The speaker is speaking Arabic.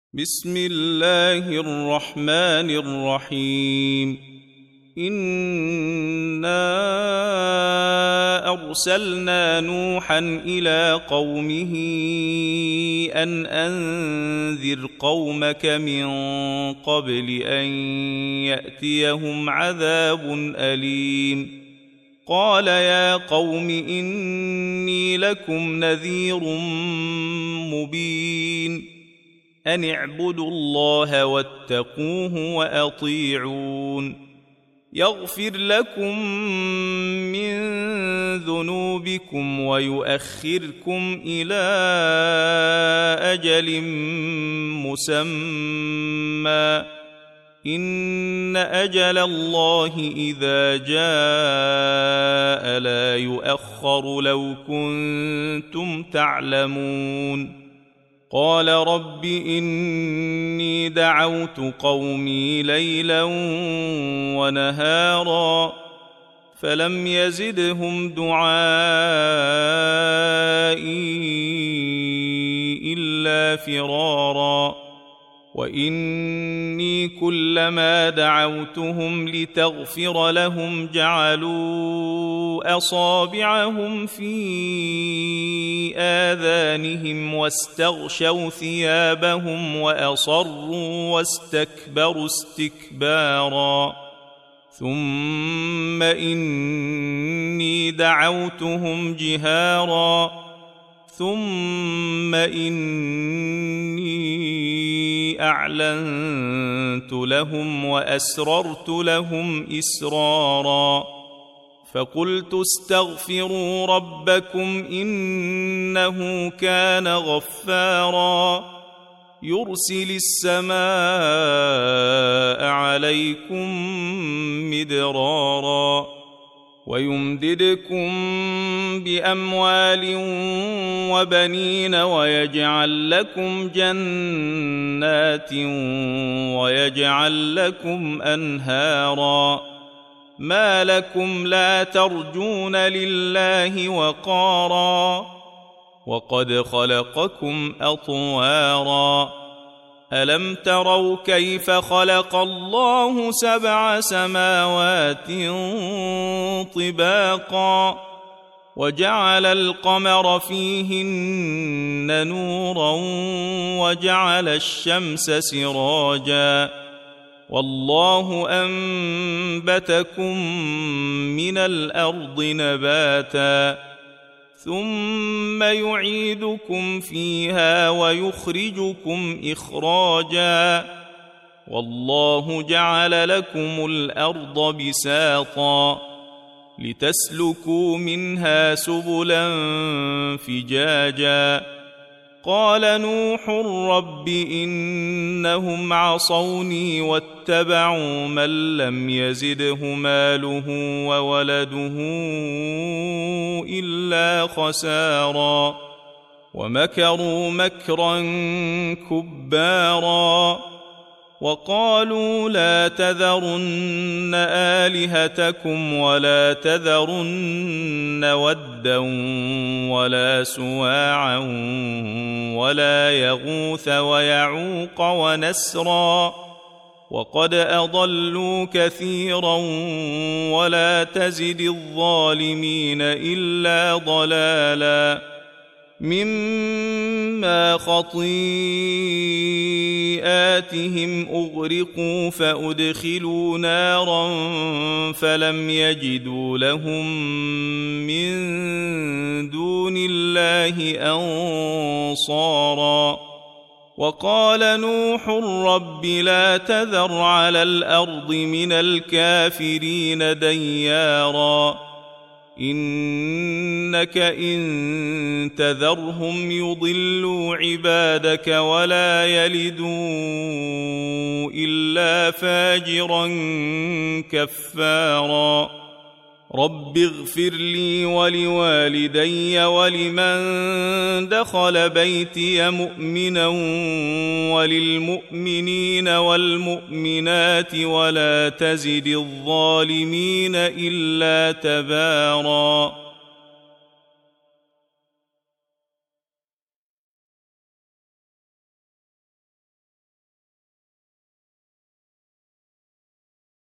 بسم الله الرحمن الرحيم. إنا أرسلنا نوحا إلى قومه أن أنذر قومك من قبل أن يأتيهم عذاب أليم. قال يا قوم إني لكم نذير مبين. أن اعبدوا الله واتقوه وأطيعون. يغفر لكم من ذنوبكم ويؤخركم إلى أجل مسمى. إن أجل الله إذا جاء لا يؤخر لو كنتم تعلمون. قال رب إني دعوت قومي ليلا ونهارا فلم يزدهم دعائي إلا فرارا. وإني كلما دعوتهم لتغفر لهم جعلوا أصابعهم في آذانهم واستغشوا ثيابهم وأصروا واستكبروا استكبارا. ثم إني دعوتهم جهارا ثم إني أعلنت لهم وأسررت لهم إسرارا. فقلت استغفروا ربكم إنه كان غفارا يرسل السماء عليكم مدرارا ويمددكم بأموال وبنين ويجعل لكم جنات ويجعل لكم أنهارا. ما لكم لا ترجون لله وقارا وقد خلقكم أطوارا. ألم تروا كيف خلق الله 7 سماوات طباقا وجعل القمر فيهن نورا وجعل الشمس سراجا والله أنبتكم من الأرض نباتا ثم يعيدكم فيها ويخرجكم إخراجا والله جعل لكم الأرض بساطا لتسلكوا منها سبلا فجاجا. قال نوح رب إنهم عصوني واتبعوا من لم يزده ماله وولده إلا خسارا ومكروا مكرا كبارا. وقالوا لا تذرن آلهتكم ولا تذرن ودا ولا سواعا ولا يغوث ويعوق ونسرا وقد أضلوا كثيرا ولا تزد الظالمين إلا ضلالا. مما خطيئاتهم أغرقوا فأدخلوا نارا فلم يجدوا لهم من دون الله أنصارا. وقال نوح رب لا تذر على الأرض من الكافرين ديارا إنك إن تذرهم يضلوا عبادك ولا يلدوا إلا فاجرا كفارا. رب اغفر لي ولوالدي ولمن دخل بيتي مؤمنا وللمؤمنين والمؤمنات ولا تزد الظالمين إلا تبارا.